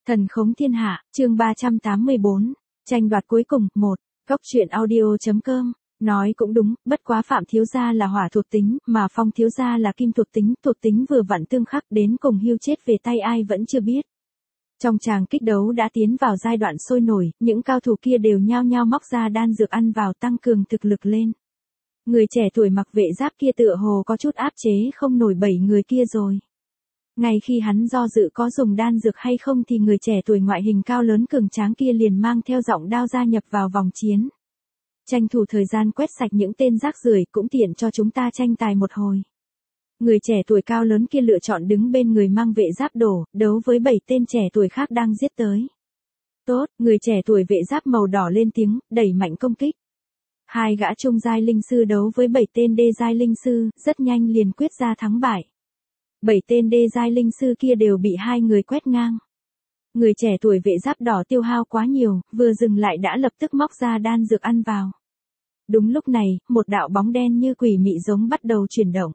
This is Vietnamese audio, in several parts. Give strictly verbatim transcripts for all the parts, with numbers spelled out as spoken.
Thần khống thiên hạ, chương ba trăm tám mươi bốn, tranh đoạt cuối cùng, một, góc truyện audio.com, nói cũng đúng, bất quá Phạm thiếu gia là hỏa thuộc tính, mà Phong thiếu gia là kim thuộc tính, thuộc tính vừa vặn tương khắc, đến cùng hưu chết về tay ai vẫn chưa biết. Trong tràng kích đấu đã tiến vào giai đoạn sôi nổi, những cao thủ kia đều nhao nhao móc ra đan dược ăn vào tăng cường thực lực lên. Người trẻ tuổi mặc vệ giáp kia tựa hồ có chút áp chế không nổi bảy người kia rồi. Ngay khi hắn do dự có dùng đan dược hay không thì người trẻ tuổi ngoại hình cao lớn cường tráng kia liền mang theo giọng đao gia nhập vào vòng chiến. Tranh thủ thời gian quét sạch những tên rác rưởi cũng tiện cho chúng ta tranh tài một hồi. Người trẻ tuổi cao lớn kia lựa chọn đứng bên người mang vệ giáp đổ, đấu với bảy tên trẻ tuổi khác đang giết tới. Tốt, người trẻ tuổi vệ giáp màu đỏ lên tiếng, đẩy mạnh công kích. Hai gã trung giai linh sư đấu với bảy tên đê giai linh sư, rất nhanh liền quyết ra thắng bại. Bảy tên đê giai linh sư kia đều bị hai người quét ngang. Người trẻ tuổi vệ giáp đỏ tiêu hao quá nhiều, vừa dừng lại đã lập tức móc ra đan dược ăn vào. Đúng lúc này, một đạo bóng đen như quỷ mị giống bắt đầu chuyển động.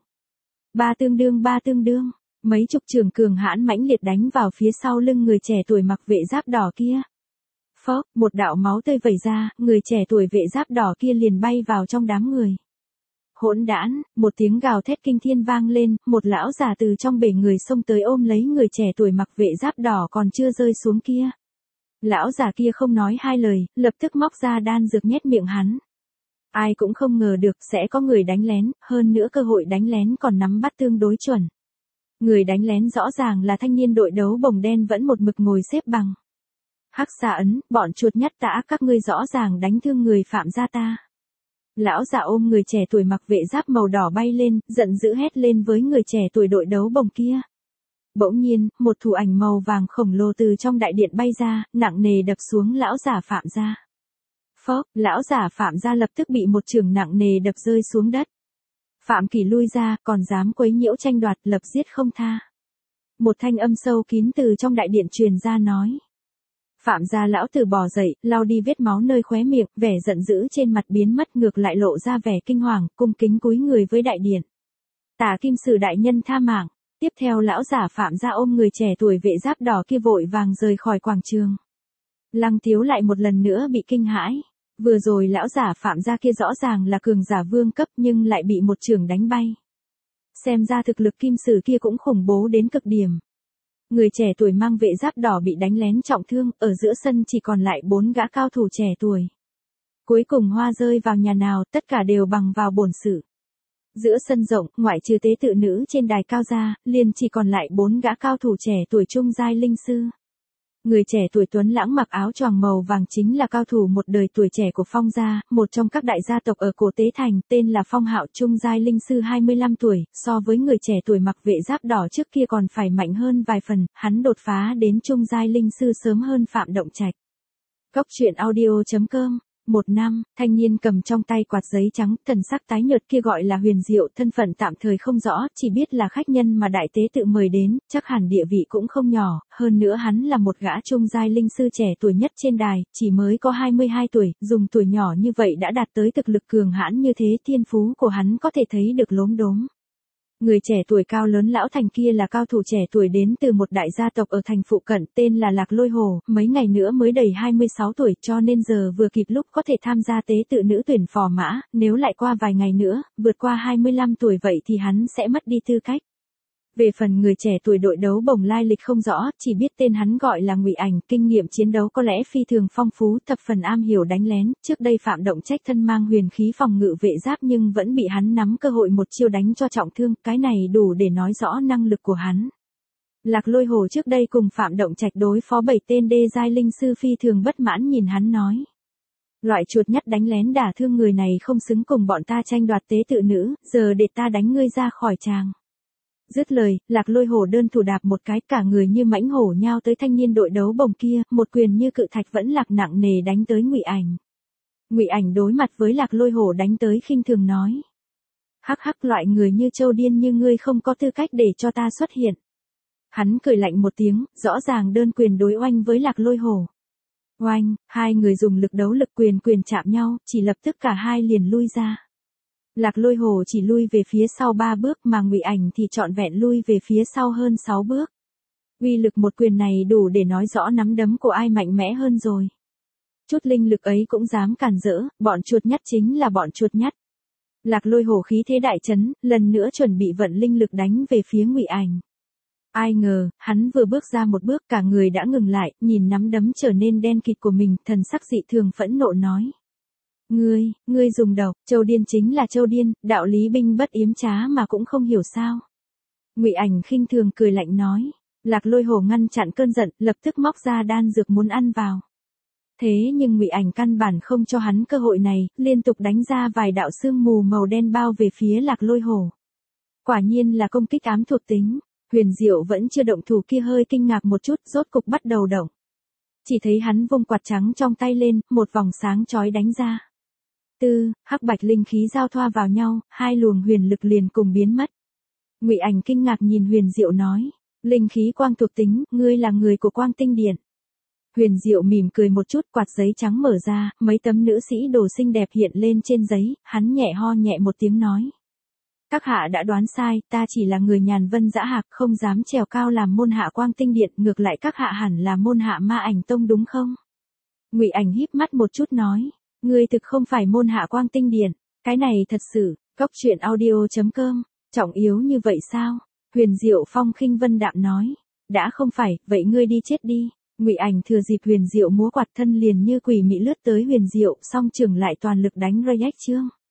Ba tương đương ba tương đương, mấy chục trường cường hãn mãnh liệt đánh vào phía sau lưng người trẻ tuổi mặc vệ giáp đỏ kia. Phốc, một đạo máu tươi vẩy ra, người trẻ tuổi vệ giáp đỏ kia liền bay vào trong đám người. Hỗn đản, một tiếng gào thét kinh thiên vang lên, một lão già từ trong bể người xông tới ôm lấy người trẻ tuổi mặc vệ giáp đỏ còn chưa rơi xuống kia. Lão già kia không nói hai lời, lập tức móc ra đan dược nhét miệng hắn. Ai cũng không ngờ được sẽ có người đánh lén, hơn nữa cơ hội đánh lén còn nắm bắt tương đối chuẩn. Người đánh lén rõ ràng là thanh niên đội đấu bồng đen vẫn một mực ngồi xếp bằng. Hắc xà ấn, bọn chuột nhắt tã các ngươi rõ ràng đánh thương người Phạm gia ta. Lão già ôm người trẻ tuổi mặc vệ giáp màu đỏ bay lên, giận dữ hét lên với người trẻ tuổi đội đấu bồng kia. Bỗng nhiên, một thủ ảnh màu vàng khổng lồ từ trong đại điện bay ra, nặng nề đập xuống lão già Phạm gia. Phốc, lão già Phạm gia lập tức bị một chưởng nặng nề đập rơi xuống đất. Phạm Kỳ lui ra, còn dám quấy nhiễu tranh đoạt, lập giết không tha. Một thanh âm sâu kín từ trong đại điện truyền ra nói. Phạm gia lão tử bò dậy, lau đi vết máu nơi khóe miệng, vẻ giận dữ trên mặt biến mất ngược lại lộ ra vẻ kinh hoàng, cung kính cúi người với đại điện. Tả Kim Sử đại nhân tha mạng. Tiếp theo lão giả Phạm gia ôm người trẻ tuổi vệ giáp đỏ kia vội vàng rời khỏi quảng trường. Lăng Thiếu lại một lần nữa bị kinh hãi. Vừa rồi lão giả Phạm gia kia rõ ràng là cường giả vương cấp nhưng lại bị một chưởng đánh bay. Xem ra thực lực Kim Sử kia cũng khủng bố đến cực điểm. Người trẻ tuổi mang vệ giáp đỏ bị đánh lén trọng thương, ở giữa sân chỉ còn lại bốn gã cao thủ trẻ tuổi. Cuối cùng hoa rơi vào nhà nào, tất cả đều bằng vào bổn sự. Giữa sân rộng, ngoại trừ tế tự nữ trên đài cao ra, liền chỉ còn lại bốn gã cao thủ trẻ tuổi trung giai linh sư. Người trẻ tuổi tuấn lãng mặc áo choàng màu vàng chính là cao thủ một đời tuổi trẻ của Phong gia, một trong các đại gia tộc ở cổ Tế Thành, tên là Phong Hạo, trung giai linh sư hai mươi lăm tuổi, so với người trẻ tuổi mặc vệ giáp đỏ trước kia còn phải mạnh hơn vài phần, hắn đột phá đến trung giai linh sư sớm hơn Phạm Động Trạch. Góc truyện audio.com. Một năm, thanh niên cầm trong tay quạt giấy trắng, thần sắc tái nhợt kia gọi là Huyền Diệu, thân phận tạm thời không rõ, chỉ biết là khách nhân mà đại tế tự mời đến, chắc hẳn địa vị cũng không nhỏ, hơn nữa hắn là một gã trung giai linh sư trẻ tuổi nhất trên đài, chỉ mới có hai mươi hai tuổi, dùng tuổi nhỏ như vậy đã đạt tới thực lực cường hãn như thế, thiên phú của hắn có thể thấy được lốm đốm. Người trẻ tuổi cao lớn lão thành kia là cao thủ trẻ tuổi đến từ một đại gia tộc ở thành phụ cận, tên là Lạc Lôi Hồ, mấy ngày nữa mới đầy hai mươi sáu tuổi cho nên giờ vừa kịp lúc có thể tham gia tế tự nữ tuyển phò mã, nếu lại qua vài ngày nữa, vượt qua hai mươi lăm tuổi vậy thì hắn sẽ mất đi tư cách. Về phần người trẻ tuổi đội đấu bồng lai lịch không rõ, chỉ biết tên hắn gọi là Ngụy Ảnh, kinh nghiệm chiến đấu có lẽ phi thường phong phú, thập phần am hiểu đánh lén, trước đây Phạm Động Trách thân mang huyền khí phòng ngự vệ giáp nhưng vẫn bị hắn nắm cơ hội một chiêu đánh cho trọng thương, cái này đủ để nói rõ năng lực của hắn. Lạc Lôi Hồ trước đây cùng Phạm Động Trạch đối phó bảy tên đê giai linh sư phi thường bất mãn nhìn hắn nói. Loại chuột nhắt đánh lén đả thương người này không xứng cùng bọn ta tranh đoạt tế tự nữ, giờ để ta đánh ngươi ra khỏi tràng. Dứt lời, Lạc Lôi Hồ đơn thủ đạp một cái, cả người như mãnh hổ nhao tới thanh niên đội đấu bồng kia, một quyền như cự thạch vẫn lạc nặng nề đánh tới Ngụy Ảnh. Ngụy Ảnh đối mặt với Lạc Lôi Hồ đánh tới khinh thường nói: "Hắc hắc, loại người như Châu Điên như ngươi không có tư cách để cho ta xuất hiện." Hắn cười lạnh một tiếng, rõ ràng đơn quyền đối oanh với Lạc Lôi Hồ. Oanh, hai người dùng lực đấu lực quyền quyền chạm nhau, chỉ lập tức cả hai liền lui ra. Lạc Lôi Hồ chỉ lui về phía sau ba bước mà Ngụy Ảnh thì trọn vẹn lui về phía sau hơn sáu bước. Uy lực một quyền này đủ để nói rõ nắm đấm của ai mạnh mẽ hơn rồi. Chút linh lực ấy cũng dám cản rỡ, bọn chuột nhắt chính là bọn chuột nhắt. Lạc Lôi Hổ khí thế đại chấn, lần nữa chuẩn bị vận linh lực đánh về phía Ngụy Ảnh. Ai ngờ, hắn vừa bước ra một bước cả người đã ngừng lại, nhìn nắm đấm trở nên đen kịt của mình, thần sắc dị thường phẫn nộ nói. Ngươi, ngươi dùng độc, Châu Điên chính là Châu Điên, đạo lý binh bất yếm trá mà cũng không hiểu sao. Ngụy Ảnh khinh thường cười lạnh nói. Lạc Lôi Hổ ngăn chặn cơn giận, lập tức móc ra đan dược muốn ăn vào. Thế nhưng Ngụy Ảnh căn bản không cho hắn cơ hội này, liên tục đánh ra vài đạo sương mù màu đen bao về phía Lạc Lôi Hổ. Quả nhiên là công kích ám thuộc tính. Huyền Diệu vẫn chưa động thủ kia hơi kinh ngạc một chút, rốt cục bắt đầu động. Chỉ thấy hắn vung quạt trắng trong tay lên, một vòng sáng chói đánh ra. Tư, hắc bạch linh khí giao thoa vào nhau, hai luồng huyền lực liền cùng biến mất. Ngụy Ảnh kinh ngạc nhìn Huyền Diệu nói, linh khí quang thuộc tính, ngươi là người của Quang Tinh Điện. Huyền Diệu mỉm cười một chút, quạt giấy trắng mở ra, mấy tấm nữ sĩ đồ xinh đẹp hiện lên trên giấy, hắn nhẹ ho nhẹ một tiếng nói. Các hạ đã đoán sai, ta chỉ là người nhàn vân dã hạc, không dám trèo cao làm môn hạ Quang Tinh Điện, ngược lại các hạ hẳn là môn hạ Ma Ảnh Tông đúng không? Ngụy Ảnh híp mắt một chút nói, ngươi thực không phải môn hạ Quang Tinh Điện, cái này thật sự, cốc truyện audio chấm com, trọng yếu như vậy sao? Huyền Diệu phong khinh vân đạm nói, đã không phải, vậy ngươi đi chết đi. Ngụy Ảnh thừa dịp Huyền Diệu múa quạt thân liền như quỷ mị lướt tới Huyền Diệu, song trường lại toàn lực đánh Rayek Trương.